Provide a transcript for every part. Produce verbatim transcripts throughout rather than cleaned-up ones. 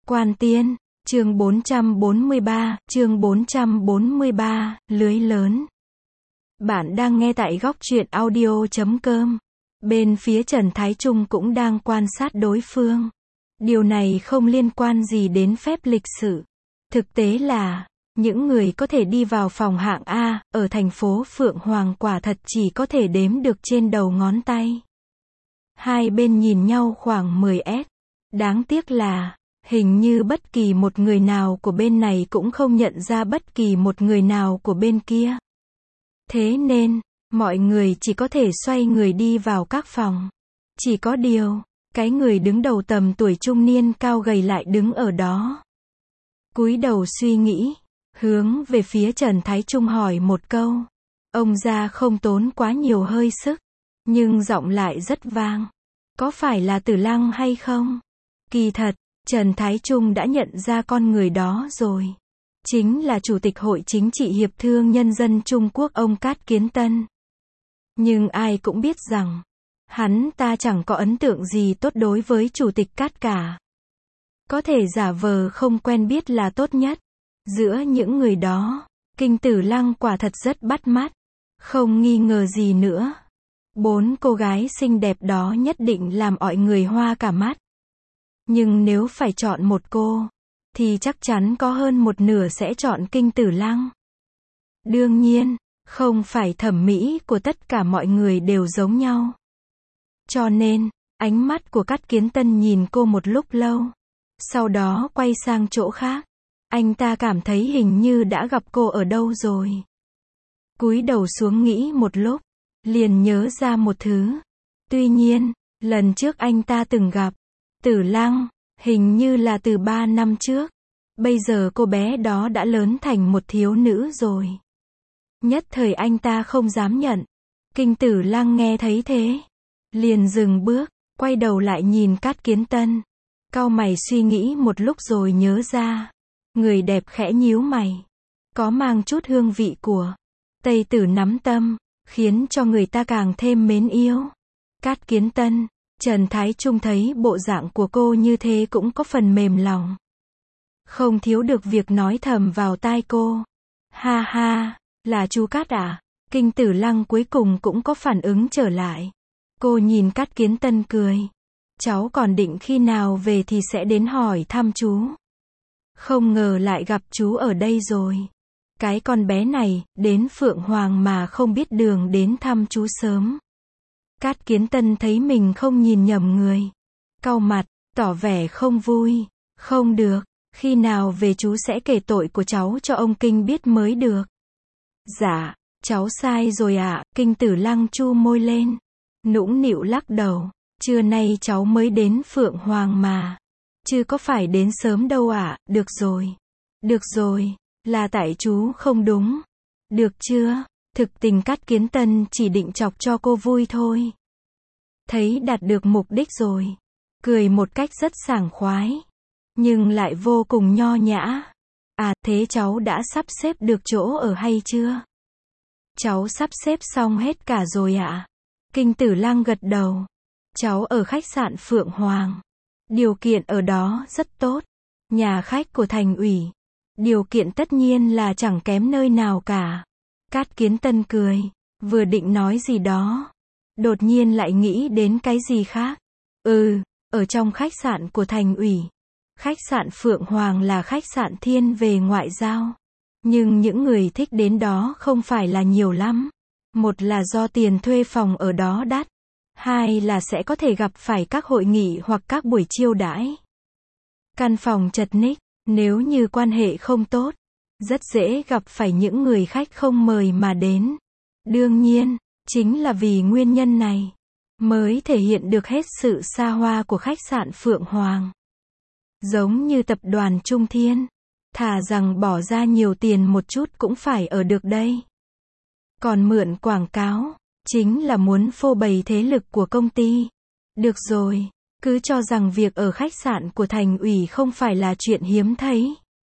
Quan Tiên, chương bốn trăm bốn mươi ba, chương bốn trăm bốn mươi ba, lưới lớn. Bạn đang nghe tại góc truyện audio chấm com. Bên phía Trần Thái Trung cũng đang quan sát đối phương. Điều này không liên quan gì đến phép lịch sự. Thực tế là, những người có thể đi vào phòng hạng A, ở thành phố Phượng Hoàng quả thật chỉ có thể đếm được trên đầu ngón tay. Hai bên nhìn nhau khoảng mười mét. Đáng tiếc là, hình như bất kỳ một người nào của bên này cũng không nhận ra bất kỳ một người nào của bên kia. Thế nên, mọi người chỉ có thể xoay người đi vào các phòng. Chỉ có điều, cái người đứng đầu tầm tuổi trung niên cao gầy lại đứng ở đó. Cúi đầu suy nghĩ, hướng về phía Trần Thái Trung hỏi một câu. Ông già không tốn quá nhiều hơi sức, nhưng giọng lại rất vang. Có phải là Tử Lăng hay không? Kỳ thật, Trần Thái Trung đã nhận ra con người đó rồi. Chính là Chủ tịch Hội Chính trị Hiệp thương Nhân dân Trung Quốc ông Cát Kiến Tân. Nhưng ai cũng biết rằng, hắn ta chẳng có ấn tượng gì tốt đối với Chủ tịch Cát cả. Có thể giả vờ không quen biết là tốt nhất. Giữa những người đó, Kinh Tử Lăng quả thật rất bắt mắt. Không nghi ngờ gì nữa. Bốn cô gái xinh đẹp đó nhất định làm mọi người hoa cả mắt. Nhưng nếu phải chọn một cô, thì chắc chắn có hơn một nửa sẽ chọn Kinh Tử Lăng. Đương nhiên, không phải thẩm mỹ của tất cả mọi người đều giống nhau. Cho nên, ánh mắt của Cát Kiến Tân nhìn cô một lúc lâu. Sau đó quay sang chỗ khác. Anh ta cảm thấy hình như đã gặp cô ở đâu rồi. Cúi đầu xuống nghĩ một lúc, liền nhớ ra một thứ. Tuy nhiên, lần trước anh ta từng gặp Tử Lăng, hình như là từ ba năm trước. Bây giờ cô bé đó đã lớn thành một thiếu nữ rồi. Nhất thời anh ta không dám nhận. Kinh Tử Lăng nghe thấy thế, liền dừng bước, quay đầu lại nhìn Cát Kiến Tân. Cau mày suy nghĩ một lúc rồi nhớ ra. Người đẹp khẽ nhíu mày. Có mang chút hương vị của Tây Tử nắm tâm, khiến cho người ta càng thêm mến yêu. Cát Kiến Tân, Trần Thái Trung thấy bộ dạng của cô như thế cũng có phần mềm lòng. Không thiếu được việc nói thầm vào tai cô. Ha ha, là chú Cát à? Kinh Tử Lăng cuối cùng cũng có phản ứng trở lại. Cô nhìn Cát Kiến Tân cười. Cháu còn định khi nào về thì sẽ đến hỏi thăm chú. Không ngờ lại gặp chú ở đây rồi. Cái con bé này, đến Phượng Hoàng mà không biết đường đến thăm chú sớm. Cát Kiến Tân thấy mình không nhìn nhầm người. Cau mặt, tỏ vẻ không vui. Không được, khi nào về chú sẽ kể tội của cháu cho ông Kinh biết mới được. Dạ, cháu sai rồi ạ. À. Kinh Tử Lăng chu môi lên. Nũng nịu lắc đầu. Trưa nay cháu mới đến Phượng Hoàng mà. Chứ có phải đến sớm đâu ạ. À. Được rồi. Được rồi, là tại chú không đúng. Được chưa? Thực tình Cát Kiến Tân chỉ định chọc cho cô vui thôi. Thấy đạt được mục đích rồi. Cười một cách rất sảng khoái. Nhưng lại vô cùng nho nhã. À, thế cháu đã sắp xếp được chỗ ở hay chưa? Cháu sắp xếp xong hết cả rồi ạ. À? Kinh Tử Lăng gật đầu. Cháu ở khách sạn Phượng Hoàng. Điều kiện ở đó rất tốt. Nhà khách của thành ủy. Điều kiện tất nhiên là chẳng kém nơi nào cả. Cát Kiến Tân cười. Vừa định nói gì đó. Đột nhiên lại nghĩ đến cái gì khác. Ừ, ở trong khách sạn của thành ủy. Khách sạn Phượng Hoàng là khách sạn thiên về ngoại giao. Nhưng những người thích đến đó không phải là nhiều lắm. Một là do tiền thuê phòng ở đó đắt. Hai là sẽ có thể gặp phải các hội nghị hoặc các buổi chiêu đãi. Căn phòng chật ních, nếu như quan hệ không tốt, rất dễ gặp phải những người khách không mời mà đến. Đương nhiên, chính là vì nguyên nhân này, mới thể hiện được hết sự xa hoa của khách sạn Phượng Hoàng. Giống như tập đoàn Trung Thiên, thà rằng bỏ ra nhiều tiền một chút cũng phải ở được đây. Còn mượn quảng cáo, chính là muốn phô bày thế lực của công ty. Được rồi, cứ cho rằng việc ở khách sạn của thành ủy không phải là chuyện hiếm thấy.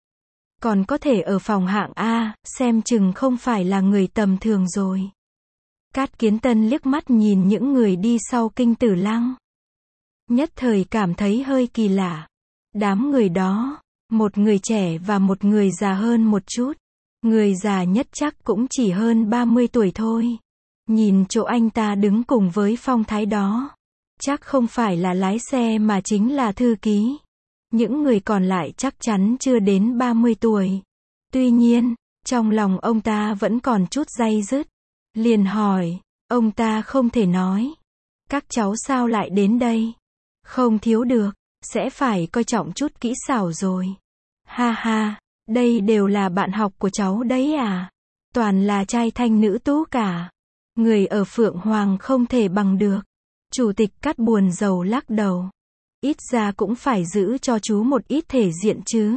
Còn có thể ở phòng hạng A, xem chừng không phải là người tầm thường rồi. Cát Kiến Tân liếc mắt nhìn những người đi sau Kinh Tử Lăng. Nhất thời cảm thấy hơi kỳ lạ. Đám người đó, một người trẻ và một người già hơn một chút. Người già nhất chắc cũng chỉ hơn ba mươi tuổi thôi. Nhìn chỗ anh ta đứng cùng với phong thái đó, chắc không phải là lái xe mà chính là thư ký. Những người còn lại chắc chắn chưa đến ba mươi tuổi. Tuy nhiên, trong lòng ông ta vẫn còn chút day dứt. Liền hỏi, ông ta không thể nói. Các cháu sao lại đến đây? Không thiếu được, sẽ phải coi trọng chút kỹ xảo rồi. Ha ha, đây đều là bạn học của cháu đấy à? Toàn là trai thanh nữ tú cả. Người ở Phượng Hoàng không thể bằng được. Chủ tịch Cát buồn rầu lắc đầu. Ít ra cũng phải giữ cho chú một ít thể diện chứ.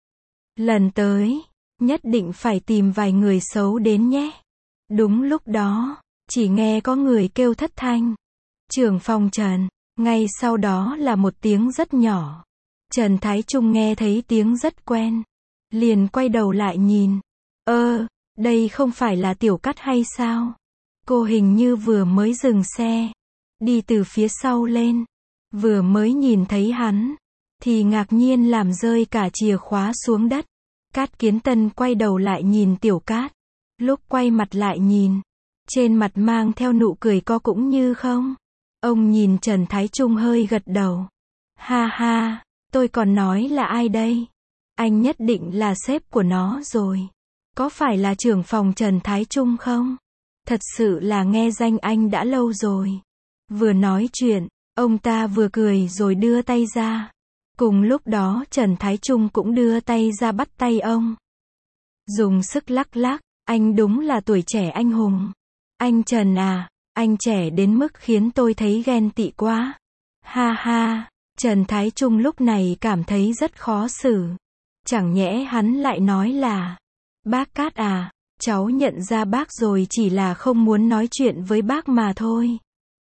Lần tới, nhất định phải tìm vài người xấu đến nhé. Đúng lúc đó, chỉ nghe có người kêu thất thanh. Trưởng phòng Trần. Ngay sau đó là một tiếng rất nhỏ. Trần Thái Trung nghe thấy tiếng rất quen. Liền quay đầu lại nhìn. Ơ, đây không phải là Tiểu Cát hay sao? Cô hình như vừa mới dừng xe. Đi từ phía sau lên. Vừa mới nhìn thấy hắn. Thì ngạc nhiên làm rơi cả chìa khóa xuống đất. Cát Kiến Tân quay đầu lại nhìn Tiểu Cát. Lúc quay mặt lại nhìn. Trên mặt mang theo nụ cười có cũng như không. Ông nhìn Trần Thái Trung hơi gật đầu. Ha ha, tôi còn nói là ai đây? Anh nhất định là sếp của nó rồi. Có phải là trưởng phòng Trần Thái Trung không? Thật sự là nghe danh anh đã lâu rồi. Vừa nói chuyện, ông ta vừa cười rồi đưa tay ra. Cùng lúc đó Trần Thái Trung cũng đưa tay ra bắt tay ông. Dùng sức lắc lắc, anh đúng là tuổi trẻ anh hùng. Anh Trần à, anh trẻ đến mức khiến tôi thấy ghen tị quá. Ha ha, Trần Thái Trung lúc này cảm thấy rất khó xử. Chẳng nhẽ hắn lại nói là, bác Cát à, cháu nhận ra bác rồi, chỉ là không muốn nói chuyện với bác mà thôi.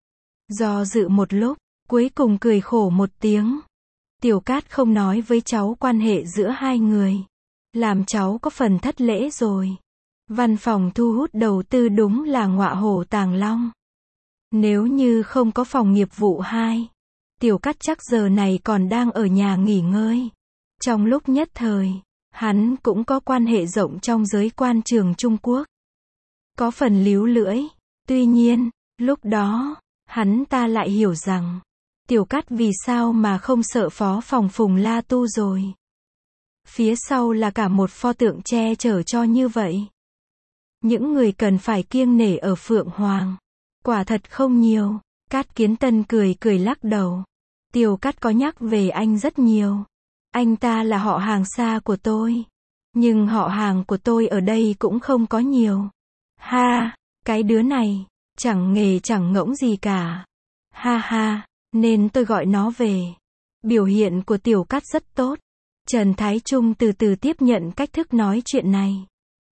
Do dự một lúc, cuối cùng cười khổ một tiếng. Tiểu Cát không nói với cháu quan hệ giữa hai người. Làm cháu có phần thất lễ rồi. Văn phòng thu hút đầu tư đúng là ngọa hổ tàng long. Nếu như không có phòng nghiệp vụ hai, Tiểu Cát chắc giờ này còn đang ở nhà nghỉ ngơi. Trong lúc nhất thời, hắn cũng có quan hệ rộng trong giới quan trường Trung Quốc. Có phần líu lưỡi. Tuy nhiên, lúc đó, hắn ta lại hiểu rằng, Tiểu Cát vì sao mà không sợ phó phòng Phùng La Tu rồi. Phía sau là cả một pho tượng che chở cho như vậy. Những người cần phải kiêng nể ở Phượng Hoàng, quả thật không nhiều. Cát Kiến Tân cười cười lắc đầu. Tiểu Cát có nhắc về anh rất nhiều. Anh ta là họ hàng xa của tôi. Nhưng họ hàng của tôi ở đây cũng không có nhiều. Ha, cái đứa này, chẳng nghề chẳng ngỗng gì cả. Ha ha, nên tôi gọi nó về. Biểu hiện của Tiểu Cát rất tốt. Trần Thái Trung từ từ tiếp nhận cách thức nói chuyện này.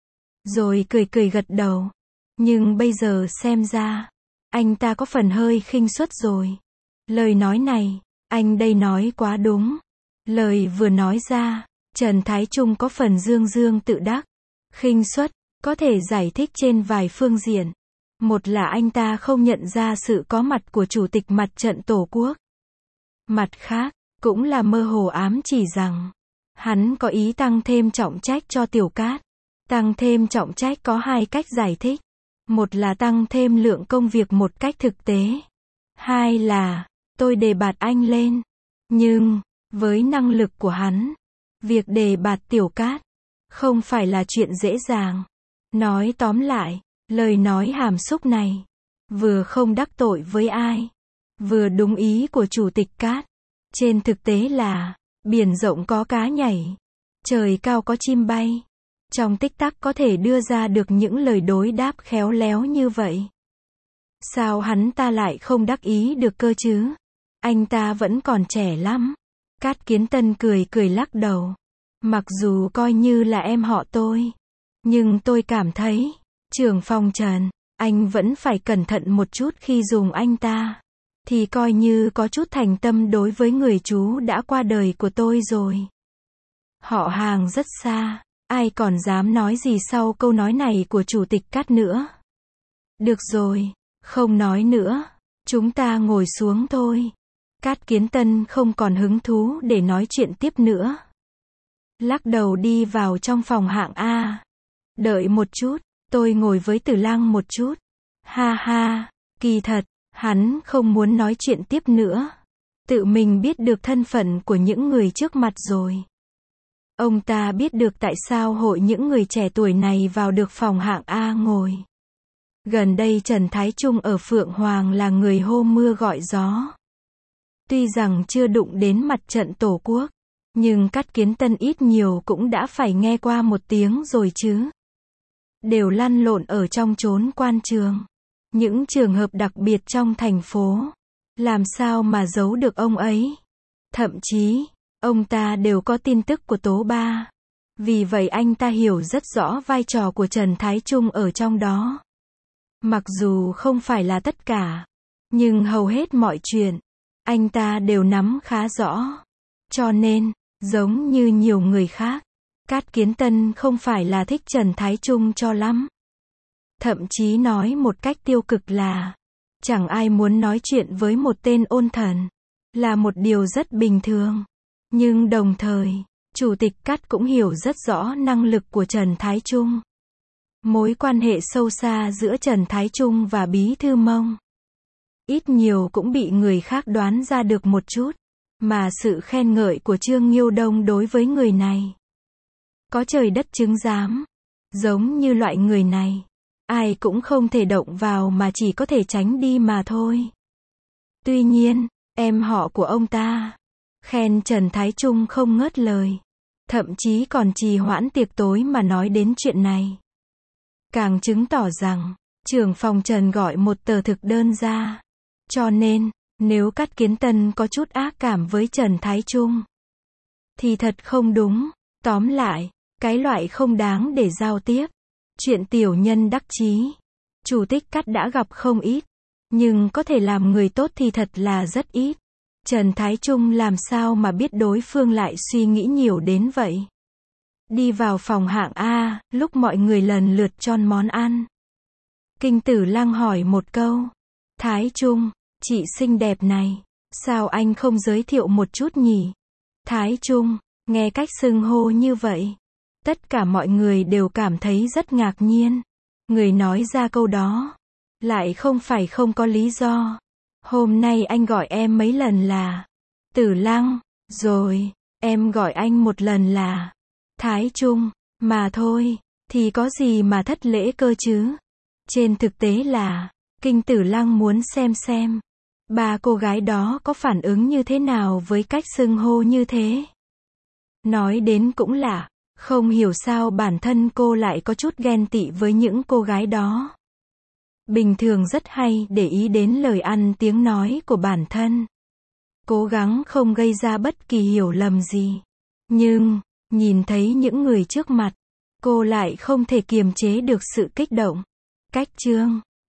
Rồi cười cười gật đầu. Nhưng bây giờ xem ra, anh ta có phần hơi khinh suất rồi. Lời nói này, anh đây nói quá đúng. Lời vừa nói ra, Trần Thái Trung có phần dương dương tự đắc. Khinh suất, có thể giải thích trên vài phương diện. Một là anh ta không nhận ra sự có mặt của Chủ tịch Mặt trận Tổ quốc. Mặt khác, cũng là mơ hồ ám chỉ rằng, hắn có ý tăng thêm trọng trách cho Tiểu Cát. Tăng thêm trọng trách có hai cách giải thích. Một là tăng thêm lượng công việc một cách thực tế. Hai là, tôi đề bạt anh lên. Nhưng, với năng lực của hắn, việc đề bạt Tiểu Cát không phải là chuyện dễ dàng. Nói tóm lại, lời nói hàm xúc này, vừa không đắc tội với ai, vừa đúng ý của Chủ tịch Cát. Trên thực tế là, biển rộng có cá nhảy, trời cao có chim bay. Trong tích tắc có thể đưa ra được những lời đối đáp khéo léo như vậy. Sao hắn ta lại không đắc ý được cơ chứ? Anh ta vẫn còn trẻ lắm. Cát Kiến Tân cười cười lắc đầu. Mặc dù coi như là em họ tôi, nhưng tôi cảm thấy, trưởng phòng Trần, anh vẫn phải cẩn thận một chút khi dùng anh ta. Thì coi như có chút thành tâm đối với người chú đã qua đời của tôi rồi. Họ hàng rất xa. Ai còn dám nói gì sau câu nói này của Chủ tịch Cát nữa? Được rồi, không nói nữa. Chúng ta ngồi xuống thôi. Cát Kiến Tân không còn hứng thú để nói chuyện tiếp nữa. Lắc đầu đi vào trong phòng hạng A. Đợi một chút, tôi ngồi với Tử Lăng một chút. Ha ha, kỳ thật, hắn không muốn nói chuyện tiếp nữa. Tự mình biết được thân phận của những người trước mặt rồi. Ông ta biết được tại sao hội những người trẻ tuổi này vào được phòng hạng A ngồi. Gần đây Trần Thái Trung ở Phượng Hoàng là người hô mưa gọi gió. Tuy rằng chưa đụng đến mặt trận Tổ quốc, nhưng Cát Kiến Tân ít nhiều cũng đã phải nghe qua một tiếng rồi chứ. Đều lăn lộn ở trong chốn quan trường. Những trường hợp đặc biệt trong thành phố. Làm sao mà giấu được ông ấy. Thậm chí, ông ta đều có tin tức của Tố Ba. Vì vậy anh ta hiểu rất rõ vai trò của Trần Thái Trung ở trong đó. Mặc dù không phải là tất cả, nhưng hầu hết mọi chuyện, anh ta đều nắm khá rõ. Cho nên, giống như nhiều người khác, Cát Kiến Tân không phải là thích Trần Thái Trung cho lắm. Thậm chí nói một cách tiêu cực là, chẳng ai muốn nói chuyện với một tên ôn thần, là một điều rất bình thường. Nhưng đồng thời, Chủ tịch Cát cũng hiểu rất rõ năng lực của Trần Thái Trung. Mối quan hệ sâu xa giữa Trần Thái Trung và Bí Thư Mông. Ít nhiều cũng bị người khác đoán ra được một chút. Mà sự khen ngợi của Trương Nghiêu Đông đối với người này. Có trời đất chứng giám. Giống như loại người này. Ai cũng không thể động vào mà chỉ có thể tránh đi mà thôi. Tuy nhiên, em họ của ông ta. Khen Trần Thái Trung không ngớt lời. Thậm chí còn trì hoãn tiệc tối mà nói đến chuyện này. Càng chứng tỏ rằng, trưởng phòng Trần gọi một tờ thực đơn ra. Cho nên, nếu Cát Kiến Tân có chút ác cảm với Trần Thái Trung, thì thật không đúng. Tóm lại, cái loại không đáng để giao tiếp. Chuyện tiểu nhân đắc chí. Chủ tịch Cát đã gặp không ít. Nhưng có thể làm người tốt thì thật là rất ít. Trần Thái Trung làm sao mà biết đối phương lại suy nghĩ nhiều đến vậy. Đi vào phòng hạng A, lúc mọi người lần lượt chọn món ăn. Kinh Tử Lăng hỏi một câu. Thái Trung, chị xinh đẹp này, sao anh không giới thiệu một chút nhỉ? Thái Trung, nghe cách xưng hô như vậy. Tất cả mọi người đều cảm thấy rất ngạc nhiên. Người nói ra câu đó, lại không phải không có lý do. Hôm nay anh gọi em mấy lần là Tử Lăng, rồi, em gọi anh một lần là Thái Trung, mà thôi, thì có gì mà thất lễ cơ chứ? Trên thực tế là, Kinh Tử Lăng muốn xem xem, ba cô gái đó có phản ứng như thế nào với cách xưng hô như thế. Nói đến cũng lạ, không hiểu sao bản thân cô lại có chút ghen tị với những cô gái đó. Bình thường rất hay để ý đến lời ăn tiếng nói của bản thân. Cố gắng không gây ra bất kỳ hiểu lầm gì. Nhưng, nhìn thấy những người trước mặt, cô lại không thể kiềm chế được sự kích động. Cách chương